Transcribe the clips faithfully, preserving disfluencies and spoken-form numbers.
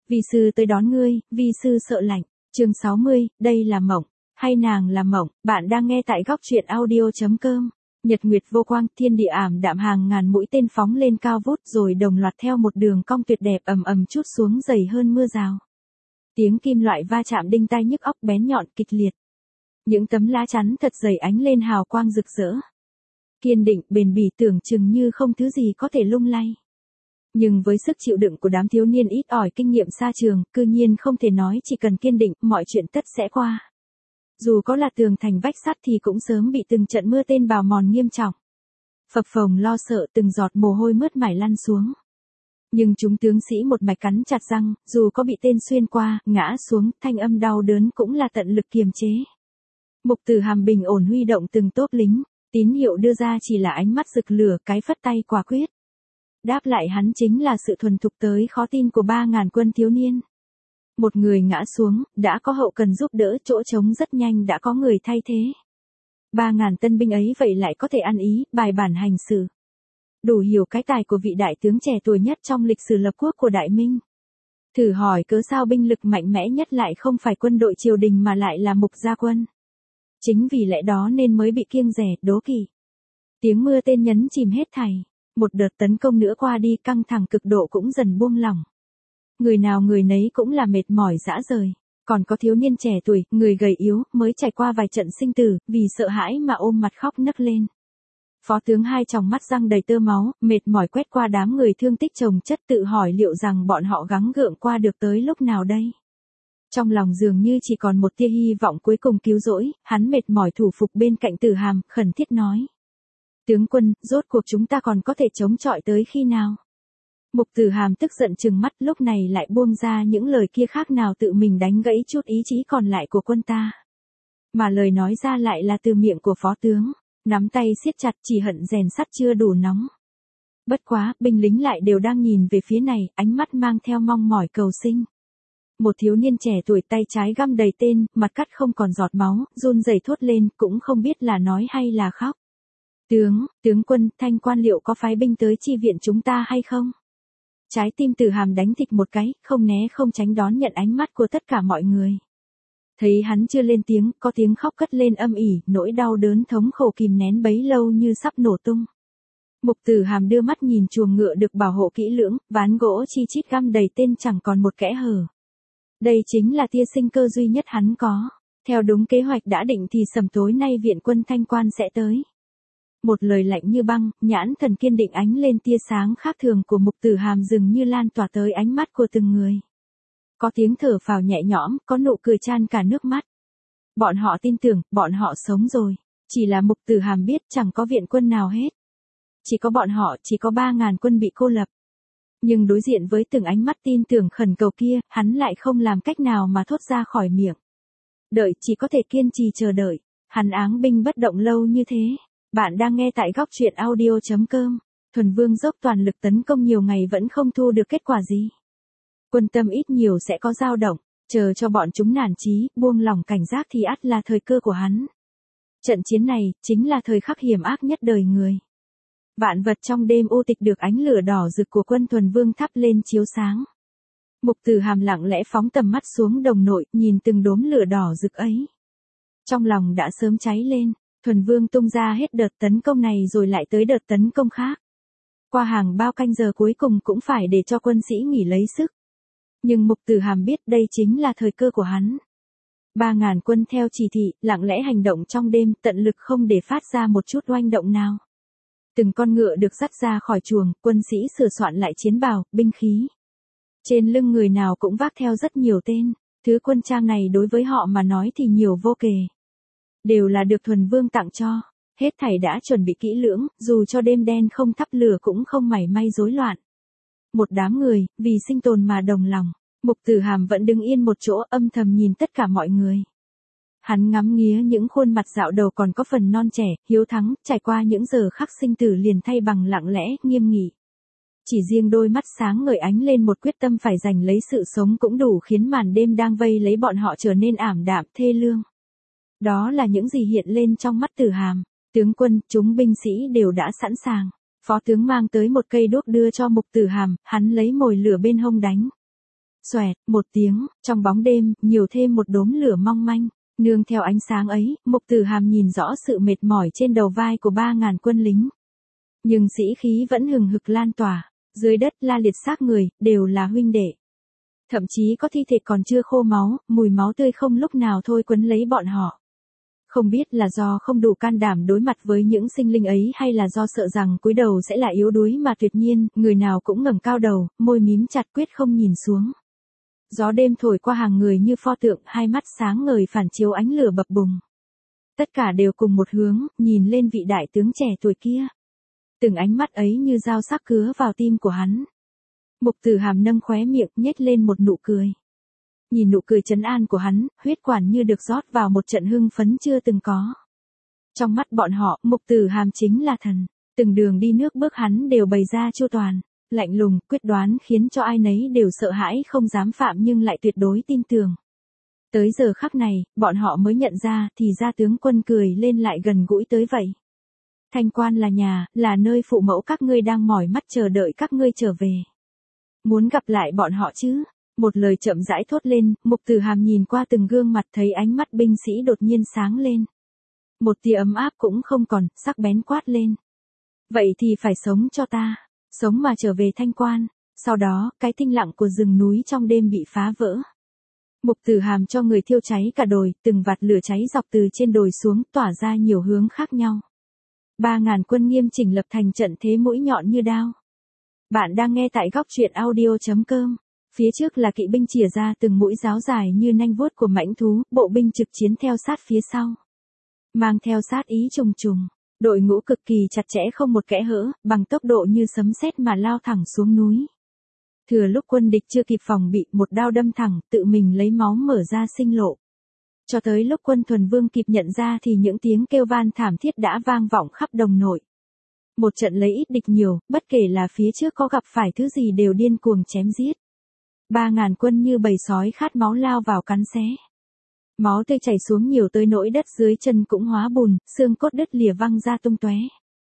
Vi sư tới đón ngươi, vi sư sợ lạnh. Chương sáu mươi, đây là mộng, hay nàng là mộng, bạn đang nghe tại góc truyện audio.com. Nhật nguyệt vô quang, thiên địa ảm đạm, hàng ngàn mũi tên phóng lên cao vút rồi đồng loạt theo một đường cong tuyệt đẹp ầm ầm chút xuống dày hơn mưa rào. Tiếng kim loại va chạm đinh tai nhức óc, bén nhọn kịch liệt. Những tấm lá chắn thật dày ánh lên hào quang rực rỡ. Kiên định, bền bỉ, tưởng chừng như không thứ gì có thể lung lay. Nhưng với sức chịu đựng của đám thiếu niên ít ỏi kinh nghiệm xa trường, cư nhiên không thể nói chỉ cần kiên định, mọi chuyện tất sẽ qua. Dù có là tường thành vách sắt thì cũng sớm bị từng trận mưa tên bào mòn nghiêm trọng. Phập phồng lo sợ, từng giọt mồ hôi mướt mải lăn xuống. Nhưng chúng tướng sĩ một mạch cắn chặt răng, dù có bị tên xuyên qua, ngã xuống, thanh âm đau đớn cũng là tận lực kiềm chế. Mục Tử Hàm bình ổn huy động từng tốp lính, tín hiệu đưa ra chỉ là ánh mắt rực lửa, cái phất tay quả quyết. Đáp lại hắn chính là sự thuần thục tới khó tin của ba ngàn quân thiếu niên. Một người ngã xuống, đã có hậu cần giúp đỡ, chỗ trống rất nhanh đã có người thay thế. Ba ngàn tân binh ấy vậy lại có thể ăn ý, bài bản hành xử. Đủ hiểu cái tài của vị đại tướng trẻ tuổi nhất trong lịch sử lập quốc của Đại Minh. Thử hỏi cớ sao binh lực mạnh mẽ nhất lại không phải quân đội triều đình mà lại là Mục gia quân. Chính vì lẽ đó nên mới bị kiêng dè, đố kỵ. Tiếng mưa tên nhấn chìm hết thảy. Một đợt tấn công nữa qua đi, căng thẳng cực độ cũng dần buông lỏng. Người nào người nấy cũng là mệt mỏi rã rời. Còn có thiếu niên trẻ tuổi, người gầy yếu, mới trải qua vài trận sinh tử, vì sợ hãi mà ôm mặt khóc nấc lên. Phó tướng hai tròng mắt răng đầy tơ máu, mệt mỏi quét qua đám người thương tích chồng chất, tự hỏi liệu rằng bọn họ gắng gượng qua được tới lúc nào đây. Trong lòng dường như chỉ còn một tia hy vọng cuối cùng cứu rỗi, hắn mệt mỏi thủ phục bên cạnh Tử Hàm, khẩn thiết nói. Tướng quân, rốt cuộc chúng ta còn có thể chống chọi tới khi nào? Mục Tử Hàm tức giận trừng mắt, lúc này lại buông ra những lời kia khác nào tự mình đánh gãy chút ý chí còn lại của quân ta. Mà lời nói ra lại là từ miệng của phó tướng, nắm tay siết chặt, chỉ hận rèn sắt chưa đủ nóng. Bất quá, binh lính lại đều đang nhìn về phía này, ánh mắt mang theo mong mỏi cầu sinh. Một thiếu niên trẻ tuổi tay trái găm đầy tên, mặt cắt không còn giọt máu, run rẩy thốt lên, cũng không biết là nói hay là khóc. Tướng, tướng quân, Thanh quan liệu có phái binh tới chi viện chúng ta hay không? Trái tim Tử Hàm đánh thịch một cái, không né không tránh đón nhận ánh mắt của tất cả mọi người. Thấy hắn chưa lên tiếng, có tiếng khóc cất lên âm ỉ, nỗi đau đớn thống khổ kìm nén bấy lâu như sắp nổ tung. Mục Tử Hàm đưa mắt nhìn chuồng ngựa được bảo hộ kỹ lưỡng, ván gỗ chi chít găm đầy tên chẳng còn một kẽ hở. Đây chính là tia sinh cơ duy nhất hắn có. Theo đúng kế hoạch đã định thì sầm tối nay viện quân Thanh quan sẽ tới. Một lời lạnh như băng, nhãn thần kiên định ánh lên tia sáng khác thường của Mục Tử Hàm dường như lan tỏa tới ánh mắt của từng người. Có tiếng thở phào nhẹ nhõm, có nụ cười chan cả nước mắt. Bọn họ tin tưởng, bọn họ sống rồi. Chỉ là Mục Tử Hàm biết chẳng có viện quân nào hết. Chỉ có bọn họ, chỉ có ba ngàn quân bị cô lập. Nhưng đối diện với từng ánh mắt tin tưởng khẩn cầu kia, hắn lại không làm cách nào mà thốt ra khỏi miệng. Đợi, chỉ có thể kiên trì chờ đợi. Hắn áng binh bất động lâu như thế. Bạn đang nghe tại góc truyện audio.com. Thuần Vương dốc toàn lực tấn công nhiều ngày vẫn không thu được kết quả gì. Quân tâm ít nhiều sẽ có dao động, chờ cho bọn chúng nản chí, buông lỏng cảnh giác thì ắt là thời cơ của hắn. Trận chiến này, chính là thời khắc hiểm ác nhất đời người. Vạn vật trong đêm u tịch được ánh lửa đỏ rực của quân Thuần Vương thắp lên chiếu sáng. Mục Tử Hàm lặng lẽ phóng tầm mắt xuống đồng nội, nhìn từng đốm lửa đỏ rực ấy. Trong lòng đã sớm cháy lên. Thuần Vương tung ra hết đợt tấn công này rồi lại tới đợt tấn công khác. Qua hàng bao canh giờ cuối cùng cũng phải để cho quân sĩ nghỉ lấy sức. Nhưng Mục Tử Hàm biết đây chính là thời cơ của hắn. Ba ngàn quân theo chỉ thị, lặng lẽ hành động trong đêm, tận lực không để phát ra một chút oanh động nào. Từng con ngựa được dắt ra khỏi chuồng, quân sĩ sửa soạn lại chiến bào, binh khí. Trên lưng người nào cũng vác theo rất nhiều tên, thứ quân trang này đối với họ mà nói thì nhiều vô kể. Đều là được Thuần Vương tặng cho, hết thảy đã chuẩn bị kỹ lưỡng, dù cho đêm đen không thắp lửa cũng không mảy may rối loạn. Một đám người, vì sinh tồn mà đồng lòng, Mục Tử Hàm vẫn đứng yên một chỗ âm thầm nhìn tất cả mọi người. Hắn ngắm nghía những khuôn mặt dạo đầu còn có phần non trẻ, hiếu thắng, trải qua những giờ khắc sinh tử liền thay bằng lặng lẽ, nghiêm nghị. Chỉ riêng đôi mắt sáng ngời ánh lên một quyết tâm phải giành lấy sự sống cũng đủ khiến màn đêm đang vây lấy bọn họ trở nên ảm đạm, thê lương. Đó là những gì hiện lên trong mắt Tử Hàm. Tướng quân, chúng binh sĩ đều đã sẵn sàng. Phó tướng mang tới một cây đuốc đưa cho Mục Tử Hàm, hắn lấy mồi lửa bên hông đánh. Xoẹt, một tiếng, trong bóng đêm, nhiều thêm một đốm lửa mong manh. Nương theo ánh sáng ấy, Mục Tử Hàm nhìn rõ sự mệt mỏi trên đầu vai của ba ngàn quân lính. Nhưng sĩ khí vẫn hừng hực lan tỏa, dưới đất la liệt xác người, đều là huynh đệ. Thậm chí có thi thể còn chưa khô máu, mùi máu tươi không lúc nào thôi quấn lấy bọn họ. Không biết là do không đủ can đảm đối mặt với những sinh linh ấy hay là do sợ rằng cúi đầu sẽ là yếu đuối mà tuyệt nhiên, người nào cũng ngẩng cao đầu, môi mím chặt quyết không nhìn xuống. Gió đêm thổi qua hàng người như pho tượng, hai mắt sáng ngời phản chiếu ánh lửa bập bùng. Tất cả đều cùng một hướng, nhìn lên vị đại tướng trẻ tuổi kia. Từng ánh mắt ấy như dao sắc cứa vào tim của hắn. Mục Tử Hàm nâng khóe miệng, nhếch lên một nụ cười. Nhìn nụ cười trấn an của hắn, huyết quản như được rót vào một trận hưng phấn chưa từng có. Trong mắt bọn họ, Mục Tử Hàm chính là thần, từng đường đi nước bước hắn đều bày ra chu toàn, lạnh lùng, quyết đoán khiến cho ai nấy đều sợ hãi không dám phạm nhưng lại tuyệt đối tin tưởng. Tới giờ khắc này, bọn họ mới nhận ra thì ra tướng quân cười lên lại gần gũi tới vậy. Thanh Quan là nhà, là nơi phụ mẫu các ngươi đang mỏi mắt chờ đợi các ngươi trở về. Muốn gặp lại bọn họ chứ? Một lời chậm rãi thốt lên, Mục Tử Hàm nhìn qua từng gương mặt thấy ánh mắt binh sĩ đột nhiên sáng lên. Một tia ấm áp cũng không còn, sắc bén quát lên. Vậy thì phải sống cho ta, sống mà trở về Thanh Quan. Sau đó, cái tĩnh lặng của rừng núi trong đêm bị phá vỡ. Mục Tử Hàm cho người thiêu cháy cả đồi, từng vạt lửa cháy dọc từ trên đồi xuống, tỏa ra nhiều hướng khác nhau. Ba ngàn quân nghiêm chỉnh lập thành trận thế mũi nhọn như đao. Bạn đang nghe tại góc truyện audio chấm com. Phía trước là kỵ binh chìa ra từng mũi giáo dài như nanh vuốt của mãnh thú, bộ binh trực chiến theo sát phía sau. Mang theo sát ý trùng trùng, đội ngũ cực kỳ chặt chẽ không một kẽ hở, bằng tốc độ như sấm sét mà lao thẳng xuống núi. Thừa lúc quân địch chưa kịp phòng bị, một đao đâm thẳng, tự mình lấy máu mở ra sinh lộ. Cho tới lúc quân Thuần Vương kịp nhận ra thì những tiếng kêu van thảm thiết đã vang vọng khắp đồng nội. Một trận lấy ít địch nhiều, bất kể là phía trước có gặp phải thứ gì đều điên cuồng chém giết. Ba ngàn quân như bầy sói khát máu lao vào cắn xé. Máu tươi chảy xuống nhiều tới nỗi đất dưới chân cũng hóa bùn, xương cốt đứt lìa văng ra tung tóe.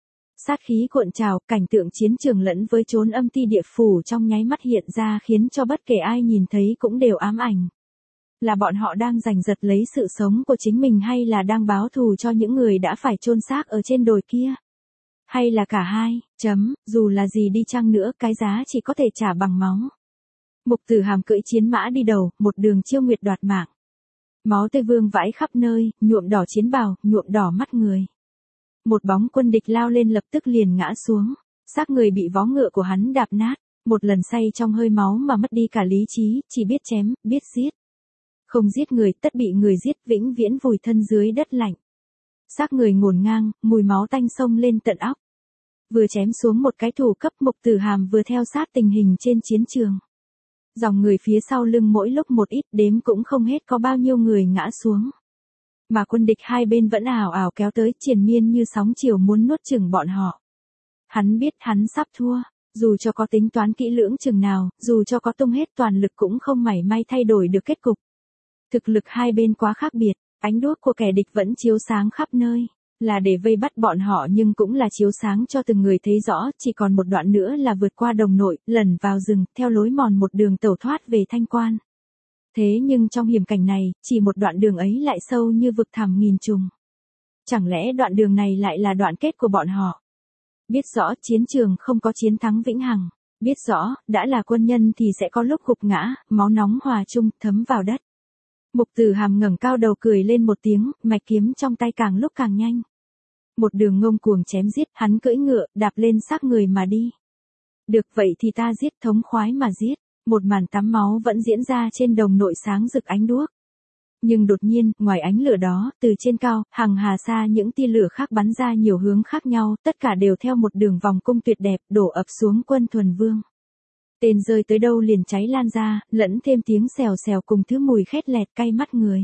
Sát khí cuộn trào, cảnh tượng chiến trường lẫn với chốn âm ti địa phủ trong nháy mắt hiện ra khiến cho bất kể ai nhìn thấy cũng đều ám ảnh. Là bọn họ đang giành giật lấy sự sống của chính mình hay là đang báo thù cho những người đã phải chôn xác ở trên đồi kia? Hay là cả hai, chấm, dù là gì đi chăng nữa cái giá chỉ có thể trả bằng máu. Mục Tử Hàm cưỡi chiến mã đi đầu, một đường chiêu nguyệt đoạt mạng. Máu tươi vương vãi khắp nơi, nhuộm đỏ chiến bào, nhuộm đỏ mắt người. Một bóng quân địch lao lên lập tức liền ngã xuống, xác người bị vó ngựa của hắn đạp nát, một lần say trong hơi máu mà mất đi cả lý trí, chỉ biết chém, biết giết. Không giết người, tất bị người giết, vĩnh viễn vùi thân dưới đất lạnh. Xác người ngổn ngang, mùi máu tanh xông lên tận óc. Vừa chém xuống một cái thủ cấp, Mục Tử Hàm vừa theo sát tình hình trên chiến trường. Dòng người phía sau lưng mỗi lúc một ít, đếm cũng không hết có bao nhiêu người ngã xuống. Mà quân địch hai bên vẫn ảo ảo kéo tới, triền miên như sóng chiều muốn nuốt chửng bọn họ. Hắn biết hắn sắp thua, dù cho có tính toán kỹ lưỡng chừng nào, dù cho có tung hết toàn lực cũng không mảy may thay đổi được kết cục. Thực lực hai bên quá khác biệt, ánh đuốc của kẻ địch vẫn chiếu sáng khắp nơi, là để vây bắt bọn họ nhưng cũng là chiếu sáng cho từng người thấy rõ, chỉ còn một đoạn nữa là vượt qua đồng nội, lẩn vào rừng, theo lối mòn một đường tẩu thoát về Thanh Quan. Thế nhưng trong hiểm cảnh này, chỉ một đoạn đường ấy lại sâu như vực thẳm nghìn trùng. Chẳng lẽ đoạn đường này lại là đoạn kết của bọn họ? Biết rõ chiến trường không có chiến thắng vĩnh hằng, biết rõ, đã là quân nhân thì sẽ có lúc gục ngã, máu nóng hòa chung, thấm vào đất. Mục Tử Hàm ngẩng cao đầu cười lên một tiếng, mạch kiếm trong tay càng lúc càng nhanh. Một đường ngông cuồng chém giết, hắn cưỡi ngựa, đạp lên xác người mà đi. Được vậy thì ta giết, thống khoái mà giết. Một màn tắm máu vẫn diễn ra trên đồng nội sáng rực ánh đuốc. Nhưng đột nhiên, ngoài ánh lửa đó, từ trên cao, hằng hà xa những tia lửa khác bắn ra nhiều hướng khác nhau, tất cả đều theo một đường vòng cung tuyệt đẹp, đổ ập xuống quân Thuần Vương. Tên rơi tới đâu liền cháy lan ra, lẫn thêm tiếng xèo xèo cùng thứ mùi khét lẹt cay mắt người.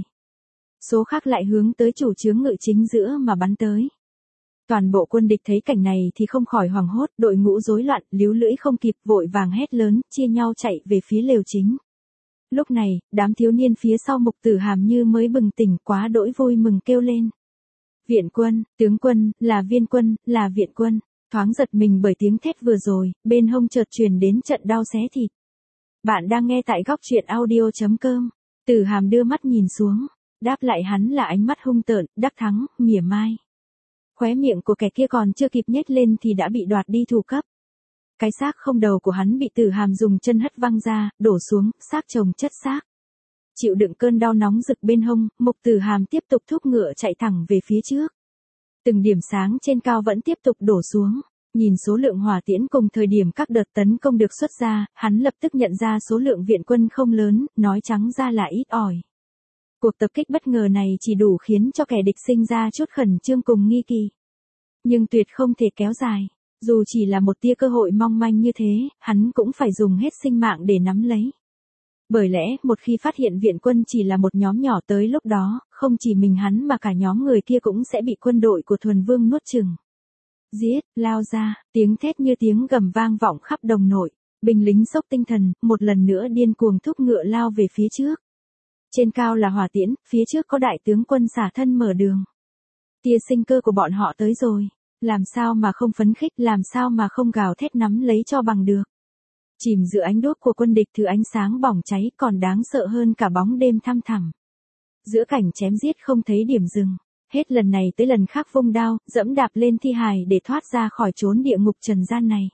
Số khác lại hướng tới chủ chướng ngự chính giữa mà bắn tới. Toàn bộ quân địch thấy cảnh này thì không khỏi hoảng hốt, đội ngũ rối loạn, líu lưỡi không kịp, vội vàng hét lớn, chia nhau chạy về phía lều chính. Lúc này, đám thiếu niên phía sau Mục Tử Hàm như mới bừng tỉnh, quá đỗi vui mừng kêu lên. Viện quân, tướng quân, là viên quân, là viện quân. Thoáng giật mình bởi tiếng thét vừa rồi, bên hông chợt truyền đến trận đau xé thịt. Bạn đang nghe tại góc truyện audio chấm com. Tử Hàm đưa mắt nhìn xuống, đáp lại hắn là ánh mắt hung tợn, đắc thắng, mỉa mai. Khóe miệng của kẻ kia còn chưa kịp nhếch lên thì đã bị đoạt đi thủ cấp. Cái xác không đầu của hắn bị Tử Hàm dùng chân hất văng ra, đổ xuống, xác chồng chất xác. Chịu đựng cơn đau nóng rực bên hông, Mục Tử Hàm tiếp tục thúc ngựa chạy thẳng về phía trước. Từng điểm sáng trên cao vẫn tiếp tục đổ xuống. Nhìn số lượng hỏa tiễn cùng thời điểm các đợt tấn công được xuất ra, hắn lập tức nhận ra số lượng viện quân không lớn, nói trắng ra là ít ỏi. Cuộc tập kích bất ngờ này chỉ đủ khiến cho kẻ địch sinh ra chút khẩn trương cùng nghi kỳ. Nhưng tuyệt không thể kéo dài. Dù chỉ là một tia cơ hội mong manh như thế, hắn cũng phải dùng hết sinh mạng để nắm lấy. Bởi lẽ, một khi phát hiện viện quân chỉ là một nhóm nhỏ tới lúc đó, không chỉ mình hắn mà cả nhóm người kia cũng sẽ bị quân đội của Thuần Vương nuốt chửng. Giết, lao ra, tiếng thét như tiếng gầm vang vọng khắp đồng nội. Binh lính sốc tinh thần, một lần nữa điên cuồng thúc ngựa lao về phía trước. Trên cao là hỏa tiễn, phía trước có đại tướng quân xả thân mở đường. Tia sinh cơ của bọn họ tới rồi. Làm sao mà không phấn khích, làm sao mà không gào thét nắm lấy cho bằng được. Chìm giữa ánh đuốc của quân địch thứ ánh sáng bỏng cháy còn đáng sợ hơn cả bóng đêm thăm thẳm. Giữa cảnh chém giết không thấy điểm dừng. Hết lần này tới lần khác vung đao, dẫm đạp lên thi hài để thoát ra khỏi chốn địa ngục trần gian này.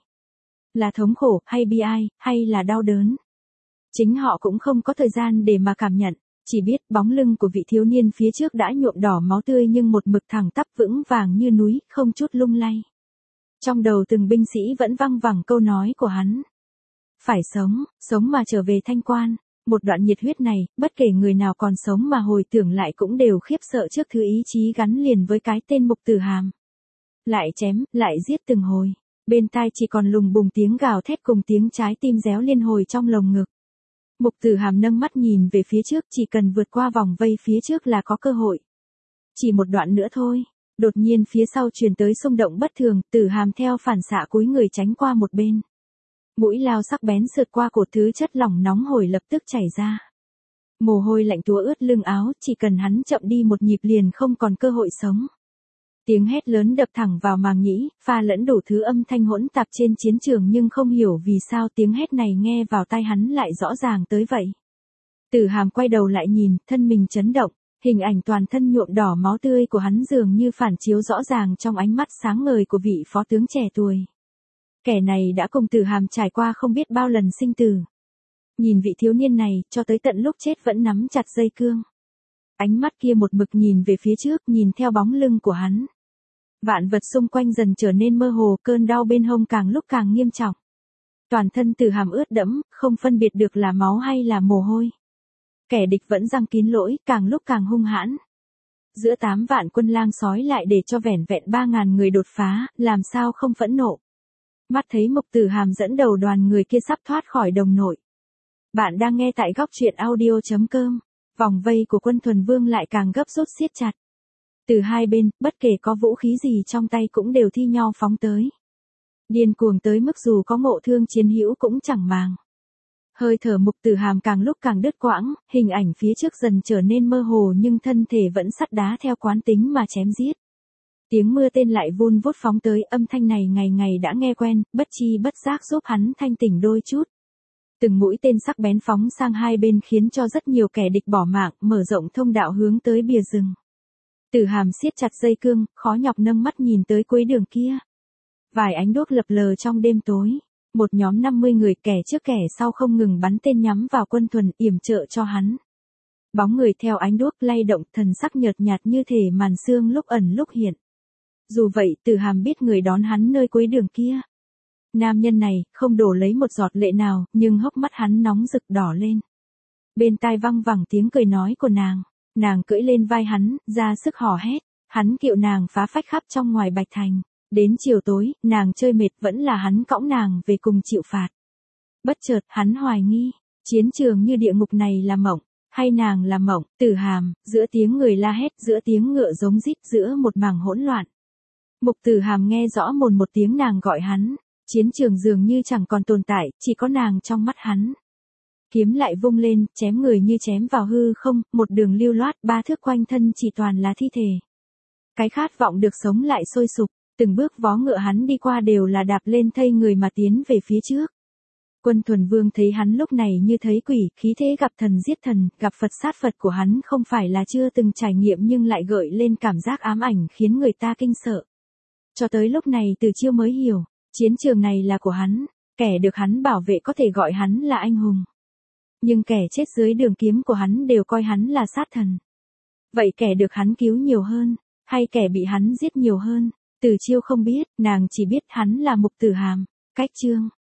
Là thống khổ, hay bi ai, hay là đau đớn. Chính họ cũng không có thời gian để mà cảm nhận, chỉ biết bóng lưng của vị thiếu niên phía trước đã nhuộm đỏ máu tươi nhưng một mực thẳng tắp vững vàng như núi, không chút lung lay. Trong đầu từng binh sĩ vẫn văng vẳng câu nói của hắn. Phải sống, sống mà trở về Thanh Quan. Một đoạn nhiệt huyết này, bất kể người nào còn sống mà hồi tưởng lại cũng đều khiếp sợ trước thứ ý chí gắn liền với cái tên Mục Tử Hàm. Lại chém, lại giết từng hồi. Bên tai chỉ còn lùng bùng tiếng gào thét cùng tiếng trái tim réo liên hồi trong lồng ngực. Mục Tử Hàm nâng mắt nhìn về phía trước, chỉ cần vượt qua vòng vây phía trước là có cơ hội. Chỉ một đoạn nữa thôi. Đột nhiên phía sau truyền tới xung động bất thường, Tử Hàm theo phản xạ cúi người tránh qua một bên. Mũi lao sắc bén sượt qua cột thứ chất lỏng nóng hổi lập tức chảy ra. Mồ hôi lạnh túa ướt lưng áo, chỉ cần hắn chậm đi một nhịp liền không còn cơ hội sống. Tiếng hét lớn đập thẳng vào màng nhĩ, pha lẫn đủ thứ âm thanh hỗn tạp trên chiến trường nhưng không hiểu vì sao tiếng hét này nghe vào tai hắn lại rõ ràng tới vậy. Tử Hàm quay đầu lại nhìn, thân mình chấn động, hình ảnh toàn thân nhuộm đỏ máu tươi của hắn dường như phản chiếu rõ ràng trong ánh mắt sáng ngời của vị phó tướng trẻ tuổi. Kẻ này đã cùng Tử Hàm trải qua không biết bao lần sinh tử. Nhìn vị thiếu niên này, cho tới tận lúc chết vẫn nắm chặt dây cương. Ánh mắt kia một mực nhìn về phía trước, nhìn theo bóng lưng của hắn. Vạn vật xung quanh dần trở nên mơ hồ, cơn đau bên hông càng lúc càng nghiêm trọng. Toàn thân Tử Hàm ướt đẫm, không phân biệt được là máu hay là mồ hôi. Kẻ địch vẫn giăng kín lỗi, càng lúc càng hung hãn. Giữa tám vạn quân lang sói lại để cho vẻn vẹn ba ngàn người đột phá, làm sao không phẫn nộ. Mắt thấy Mục Tử Hàm dẫn đầu đoàn người kia sắp thoát khỏi đồng nội. Bạn đang nghe tại góc truyện audio chấm com. Vòng vây của quân Thuần Vương lại càng gấp rút siết chặt. Từ hai bên, bất kể có vũ khí gì trong tay cũng đều thi nhau phóng tới. Điên cuồng tới mức dù có ngộ thương chiến hữu cũng chẳng màng. Hơi thở Mục Tử Hàm càng lúc càng đứt quãng, hình ảnh phía trước dần trở nên mơ hồ nhưng thân thể vẫn sắt đá theo quán tính mà chém giết. Tiếng mưa tên lại vun vút phóng tới, âm thanh này ngày ngày đã nghe quen, bất chi bất giác giúp hắn thanh tỉnh đôi chút. Từng mũi tên sắc bén phóng sang hai bên khiến cho rất nhiều kẻ địch bỏ mạng, mở rộng thông đạo hướng tới bìa rừng. Tử Hàm siết chặt dây cương, khó nhọc nâng mắt nhìn tới cuối đường kia. Vài ánh đuốc lập lờ trong đêm tối. Một nhóm năm mươi người kẻ trước kẻ sau không ngừng bắn tên nhắm vào quân Thuần, yểm trợ cho hắn. Bóng người theo ánh đuốc lay động, thần sắc nhợt nhạt như thể màn sương lúc ẩn lúc hiện. Dù vậy, Tử Hàm biết người đón hắn nơi cuối đường kia. Nam nhân này, không đổ lấy một giọt lệ nào, nhưng hốc mắt hắn nóng rực đỏ lên. Bên tai văng vẳng tiếng cười nói của nàng. Nàng cưỡi lên vai hắn, ra sức hò hét. Hắn kiệu nàng phá phách khắp trong ngoài Bạch Thành. Đến chiều tối, nàng chơi mệt vẫn là hắn cõng nàng về cùng chịu phạt. Bất chợt, hắn hoài nghi. Chiến trường như địa ngục này là mộng. Hay nàng là mộng, Tử Hàm, giữa tiếng người la hét, giữa tiếng ngựa giống rít, giữa một mảng hỗn loạn. Mục Tử Hàm nghe rõ mồn một tiếng nàng gọi hắn. Chiến trường dường như chẳng còn tồn tại, chỉ có nàng trong mắt hắn. Kiếm lại vung lên, chém người như chém vào hư không, một đường lưu loát, ba thước quanh thân chỉ toàn là thi thể. Cái khát vọng được sống lại sôi sục, từng bước vó ngựa hắn đi qua đều là đạp lên thây người mà tiến về phía trước. Quân Thuần Vương thấy hắn lúc này như thấy quỷ, khí thế gặp thần giết thần, gặp Phật sát Phật của hắn không phải là chưa từng trải nghiệm nhưng lại gợi lên cảm giác ám ảnh khiến người ta kinh sợ. Cho tới lúc này Từ Chiêu mới hiểu, chiến trường này là của hắn, kẻ được hắn bảo vệ có thể gọi hắn là anh hùng. Nhưng kẻ chết dưới đường kiếm của hắn đều coi hắn là sát thần. Vậy kẻ được hắn cứu nhiều hơn, hay kẻ bị hắn giết nhiều hơn? Từ Chiêu không biết, nàng chỉ biết hắn là Mục Tử Hàm. Cách chương